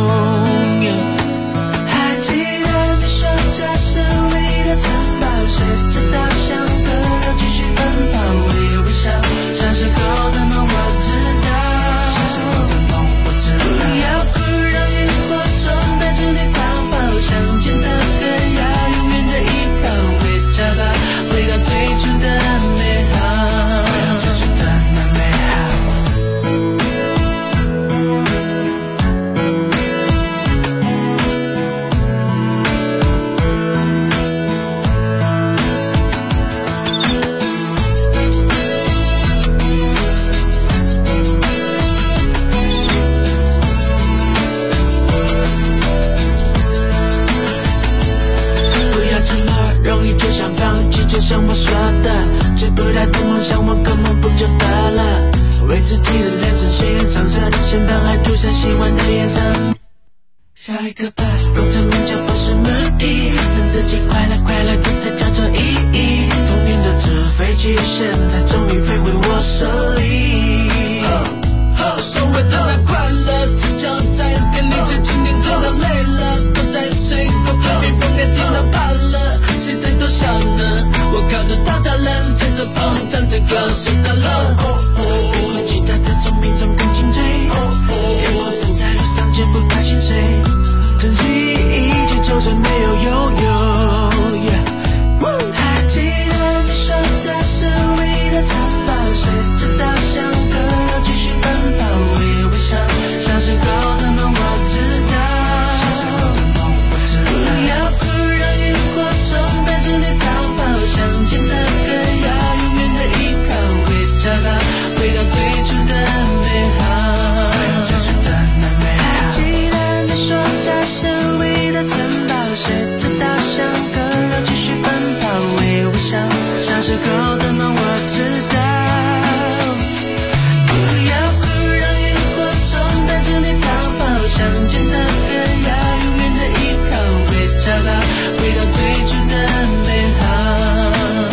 还记得你说这是唯一的城堡，随着稻香河流继续奔跑，唯有微笑，小时候的梦我知道，小时候的梦我知道，不要哭，让萤火虫带着你逃跑，想见的歌谣回到最初的美好，回到最初的那美好。 就像我说的，追不到的梦想我根本不就得了，为自己的人生写上长色，先把海涂上希望的颜色。下一个吧，功成名就不是目的，让自己快乐快乐这才叫做意义。多年的纸飞机，现在终于飞回我手里。所谓的那快乐，赤脚在店里最经典，走到累了，都在水沟旁边风给听到怕了，谁在多想呢？我靠着大栅栏，吹着风，唱着歌，睡着了。别忘记他的聪明中更精锐，眼光散在路上，绝不怕心碎，珍惜一切，就算没有拥有。还记得你说这是唯一的城堡，随着稻香歌要继续奔跑，我也微笑，小时候的梦我知道，不要哭，让萤火虫带着你逃跑，想见的歌要永远的依靠，会找到回到最初的美好，还记得你说这是唯一的城堡，随着稻香歌要继续奔跑，我也微笑，小时候的梦我知道，不要哭，让萤火虫带着你逃跑，想见的歌要永远的依靠，会找到回到最初的美好。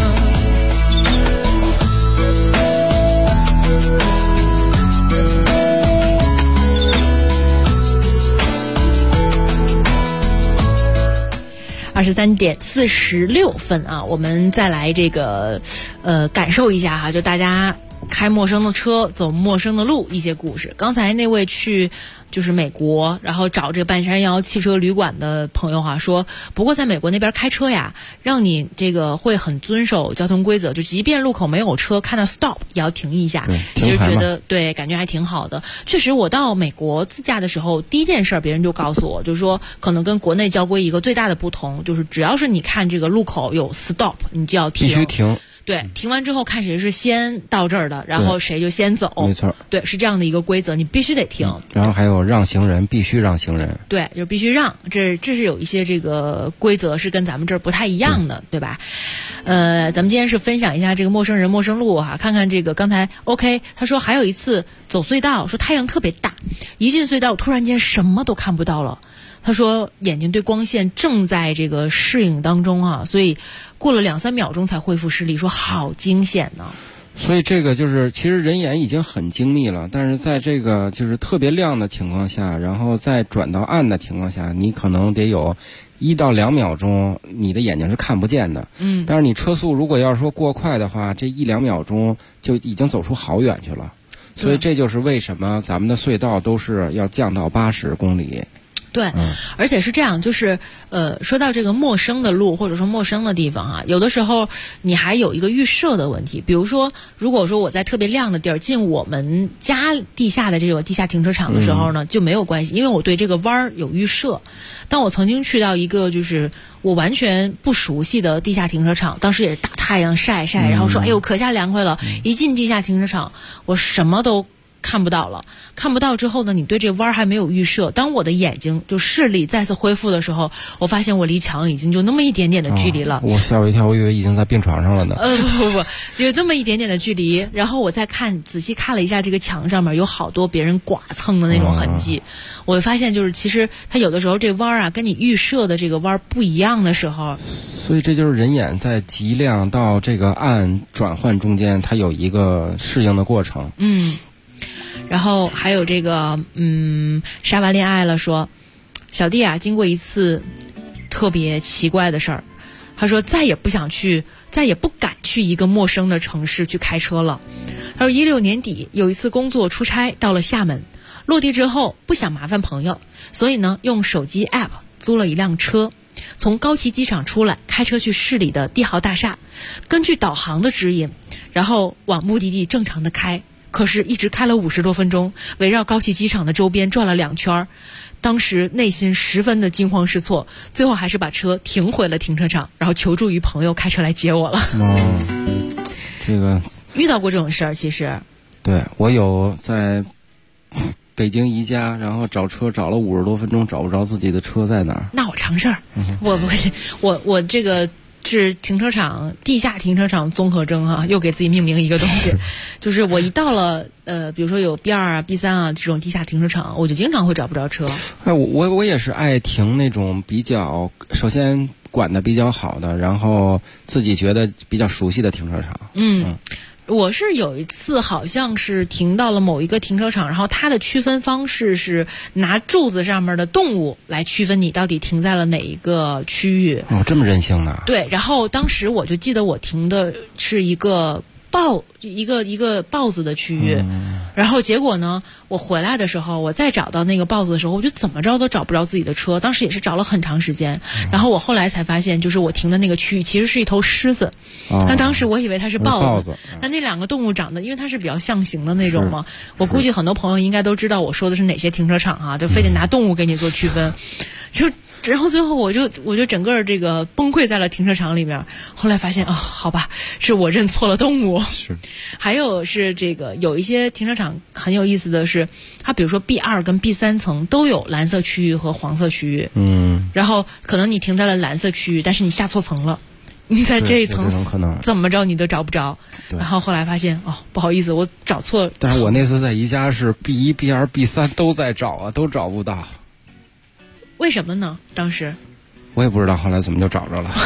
23:46啊，我们再来这个感受一下哈，就大家开陌生的车，走陌生的路，一些故事。刚才那位去就是美国，然后找这个半山腰汽车旅馆的朋友哈说，不过在美国那边开车呀，让你这个会很遵守交通规则，就即便路口没有车，看到 stop 也要停一下。其实觉得对，感觉还挺好的。确实，我到美国自驾的时候，第一件事别人就告诉我，就是说可能跟国内交规一个最大的不同，就是只要是你看这个路口有 stop， 你就要停， 必须停。 对，停完之后看谁是先到这儿的，然后谁就先走。 没错， 对，是这样的一个规则，你必须得停。 然后还有让行人，必须让行人。 对，就必须让，这是有一些这个规则是跟咱们这儿不太一样的，对吧？咱们今天是分享一下这个陌生人陌生路哈，看看这个刚才 OK， 他说还有一次走隧道，说太阳特别大，一进隧道突然间什么都看不到了。他说眼睛对光线正在这个适应当中啊，所以过了2-3秒钟才恢复视力，说好惊险呢。 所以这个就是其实人眼已经很精密了，但是在这个就是特别亮的情况下，然后再转到暗的情况下，你可能得有1到2秒钟你的眼睛是看不见的。但是你车速如果要是说过快的话，这1-2秒钟就已经走出好远去了。所以这就是为什么咱们的隧道都是要降到80公里。 对，而且是这样，就是说到这个陌生的路或者说陌生的地方啊，有的时候你还有一个预设的问题。比如说，如果说我在特别亮的地儿进我们家地下的这种地下停车场的时候呢，就没有关系，因为我对这个弯儿有预设。当我曾经去到一个就是我完全不熟悉的地下停车场，当时也是大太阳晒，然后说哎呦可下凉快了，一进地下停车场，我什么都看不到了，看不到之后呢，你对这弯还没有预设。当我的眼睛就视力再次恢复的时候，我发现我离墙已经就那么一点点的距离了。 我吓我一跳，我以为已经在病床上了呢。 不，就那么一点点的距离。然后我再仔细看了一下这个墙上面有好多别人剐蹭的那种痕迹，我发现就是其实它有的时候这弯啊跟你预设的这个弯不一样的时候， 所以这就是人眼在极亮到这个暗转换中间，它有一个适应的过程。 然后还有这个沙娃恋爱了说，小弟啊经过一次特别奇怪的事儿，他说再也不敢去一个陌生的城市去开车了。他说16年底有一次工作出差到了厦门，落地之后不想麻烦朋友，所以呢用手机 app 租了一辆车，从高崎机场出来，开车去市里的帝豪大厦，根据导航的指引，然后往目的地正常的开。可是一直开了50多分钟，围绕高崎机场的周边转了2圈，当时内心十分的惊慌失措，最后还是把车停回了停车场，然后求助于朋友开车来接我了。 这个遇到过这种事儿，其实对我有在北京宜家，然后找车找了50多分钟，找不着自己的车在哪儿。 那我常事儿，我这个是停车场地下停车场综合征又给自己命名一个东西，就是我一到了比如说有 B2 啊 B3 啊这种地下停车场，我就经常会找不着车。 我也是爱停那种比较首先管的比较好的，然后自己觉得比较熟悉的停车场。 我是有一次好像是停到了某一个停车场，然后它的区分方式是拿柱子上面的动物来区分你到底停在了哪一个区域。 这么任性呢？ 对，然后当时我就记得我停的是一个豹子的区域，然后结果呢，我回来的时候，我再找到那个豹子的时候，我就怎么着都找不着自己的车，当时也是找了很长时间，然后我后来才发现，就是我停的那个区域其实是一头狮子，那当时我以为它是豹子，那两个动物长得，因为它是比较象形的那种嘛，我估计很多朋友应该都知道我说的是哪些停车场就非得拿动物给你做区分，然后最后我就整个这个崩溃在了停车场里面。后来发现好吧，是我认错了动物。 是， 还有是这个有一些停车场很有意思的是，它比如说 B2 跟 B3 层都有蓝色区域和黄色区域。然后可能你停在了蓝色区域，但是你下错层了。你在这一层怎么着你都找不着，然后后来发现不好意思，我找错了。 但是我那次在宜家是 B1 B2 B3 都在找都找不到。 为什么呢？当时我也不知道，后来怎么就找着了。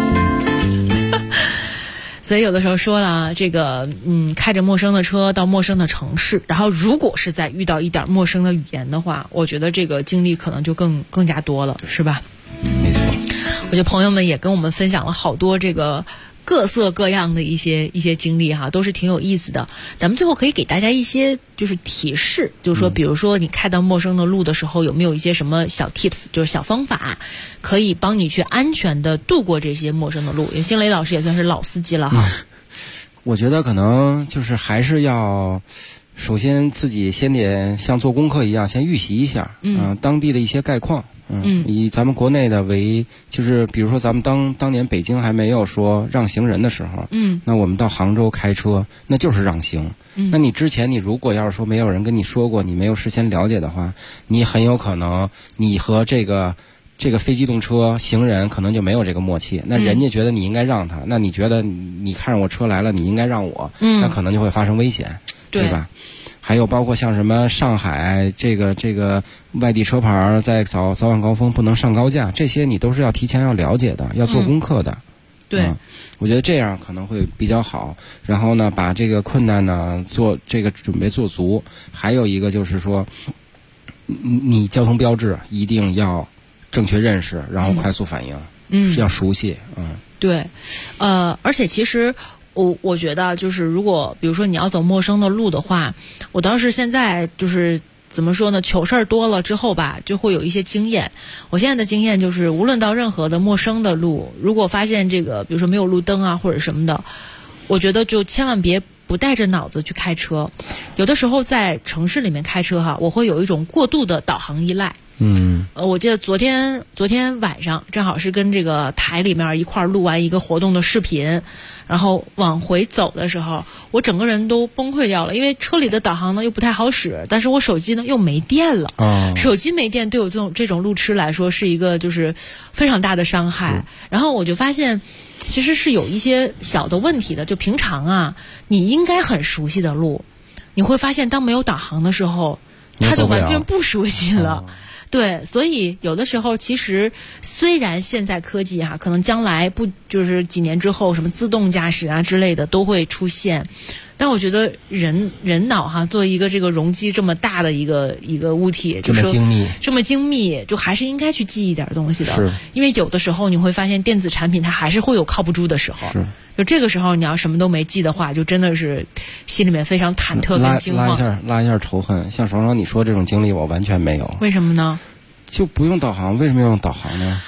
所以有的时候说了，这个开着陌生的车到陌生的城市，然后如果是在遇到一点陌生的语言的话，我觉得这个经历可能就更加多了，是吧？ 没错。 我觉得朋友们也跟我们分享了好多这个各色各样的一些经历都是挺有意思的。咱们最后可以给大家一些就是提示，就是说比如说你开到陌生的路的时候，有没有一些什么小 tips， 就是小方法可以帮你去安全的度过这些陌生的路。因为星雷老师也算是老司机了我觉得可能就是还是要首先自己先得像做功课一样先预习一下当地的一些概况。以咱们国内的为，就是比如说咱们当年北京还没有说让行人的时候，那我们到杭州开车那就是让行。那你之前你如果要是说没有人跟你说过，你没有事先了解的话，你很有可能你和这个非机动车行人可能就没有这个默契，那人家觉得你应该让他，那你觉得你看着我车来了，你应该让我，那可能就会发生危险，对吧？还有包括像什么上海这个外地车牌在早晚高峰不能上高架，这些你都是要提前要了解的，要做功课的。 对， 我觉得这样可能会比较好。然后呢，把这个困难呢做这个准备做足。还有一个就是说，你交通标志一定要正确认识，然后快速反应，是要熟悉。 对，而且其实。我觉得就是如果比如说你要走陌生的路的话，我倒是现在就是怎么说呢，糗事儿多了之后吧，就会有一些经验。我现在的经验就是无论到任何的陌生的路，如果发现这个比如说没有路灯啊或者什么的，我觉得就千万别不带着脑子去开车。有的时候在城市里面开车我会有一种过度的导航依赖。我记得昨天晚上正好是跟这个台里面一块录完一个活动的视频，然后往回走的时候，我整个人都崩溃掉了，因为车里的导航呢又不太好使，但是我手机呢又没电了。手机没电对我这种路痴来说是一个就是非常大的伤害。然后我就发现其实是有一些小的问题的，就平常你应该很熟悉的路，你会发现当没有导航的时候它就完全不熟悉了。对，所以有的时候其实虽然现在科技可能将来不就是几年之后什么自动驾驶之类的都会出现，但我觉得人脑作为一个这个容积这么大的一个物体， 这么精密， 就还是应该去记一点东西的。 是， 因为有的时候你会发现电子产品它还是会有靠不住的时候。 是。 就这个时候你要什么都没记的话，就真的是心里面非常忐忑跟惊慌， 拉一下仇恨。像爽爽你说这种经历我完全没有。 为什么呢？ 就不用导航，为什么要用导航呢？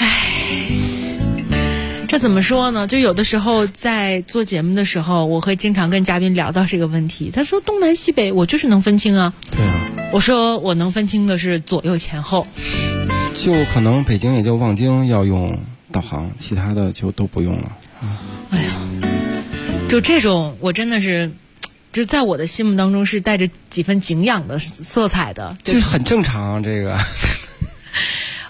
这怎么说呢？就有的时候在做节目的时候，我会经常跟嘉宾聊到这个问题。他说东南西北我就是能分清啊。 对啊。 我说我能分清的是左右前后。 就可能北京也就望京要用导航，其他的就都不用了。 哎呀，就这种我真的是就在我的心目当中是带着几分敬仰的色彩的， 这很正常这个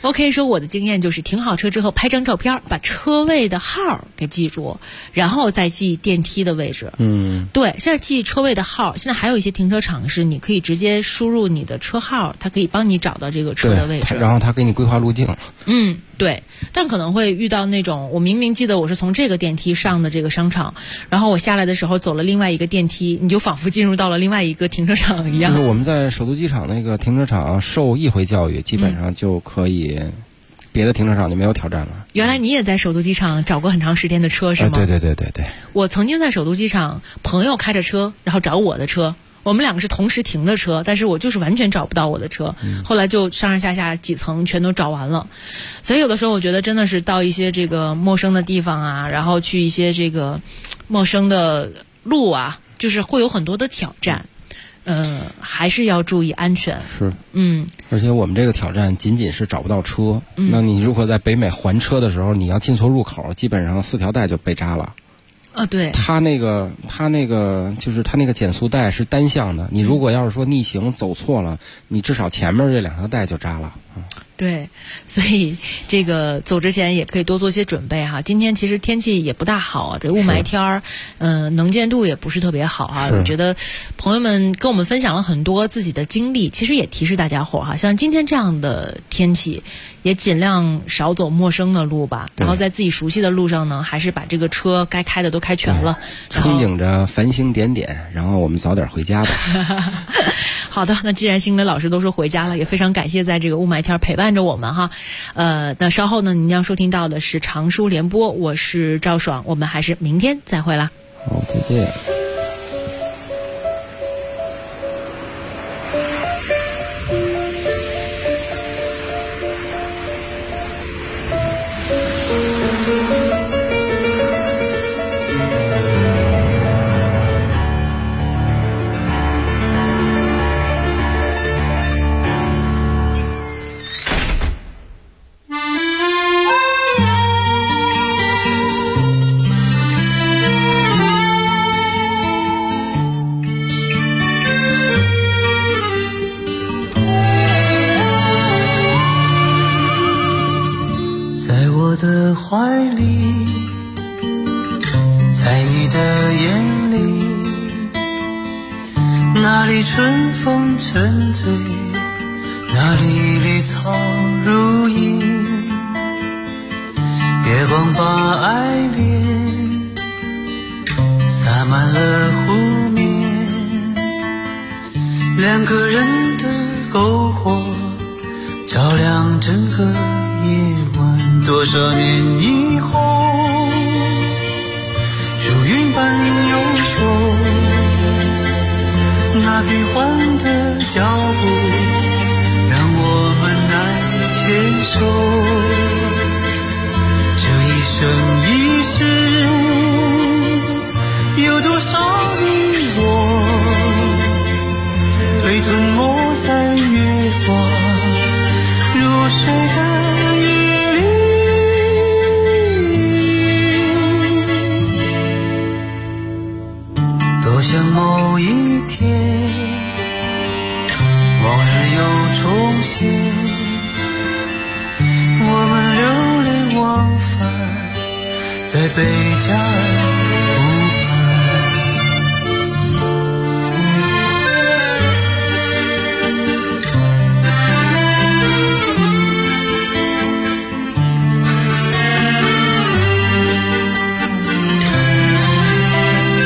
OK 说我的经验就是停好车之后拍张照片，把车位的号给记住，然后再记电梯的位置。对，现在记车位的号，现在还有一些停车场是你可以直接输入你的车号，它可以帮你找到这个车的位置， 然后它给你规划路径。 对，但可能会遇到那种我明明记得我是从这个电梯上的这个商场，然后我下来的时候走了另外一个电梯，你就仿佛进入到了另外一个停车场一样。 就是我们在首都机场那个停车场受1回教育，基本上就可以，别的停车场就没有挑战了。 原来你也在首都机场找过很长时间的车是吗？ 对。 我曾经在首都机场，朋友开着车，然后找我的车。我们两个是同时停的车，但是我就是完全找不到我的车，后来就上上下下几层全都找完了。所以有的时候我觉得真的是到一些这个陌生的地方啊，然后去一些这个陌生的路啊，就是会有很多的挑战。还是要注意安全。 是，而且我们这个挑战仅仅是找不到车，那你如果在北美还车的时候，你要进错入口，基本上4条带就被扎了。 对， 它那个就是它那个减速带是单向的，你如果要是说逆行走错了，你至少前面这2条带就扎了。 对，所以这个走之前也可以多做些准备哈。今天其实天气也不大好啊，这雾霾天儿，能见度也不是特别好啊。我觉得朋友们跟我们分享了很多自己的经历，其实也提示大家伙哈，像今天这样的天气，也尽量少走陌生的路吧。然后在自己熟悉的路上呢，还是把这个车该开的都开全了。 憧憬着繁星点点，然后我们早点回家吧。 好的，那既然星雷老师都说回家了，也非常感谢在这个雾霾天陪伴着我们哈。那稍后呢，您将收听到的是长书联播，我是赵爽，我们还是明天再会啦。 好，再见。 怀里，在你的眼里，那里春风沉醉，那里绿草如茵，月光把爱恋洒满了湖面，2个人的篝火照亮整个夜晚。多少年以后，如云般游走，那变幻的脚步让我们难牵手。这一生一世，有多少你我被吞没在月光如水的夜里。像某一天，往日又重现，我们流连忘返在贝加尔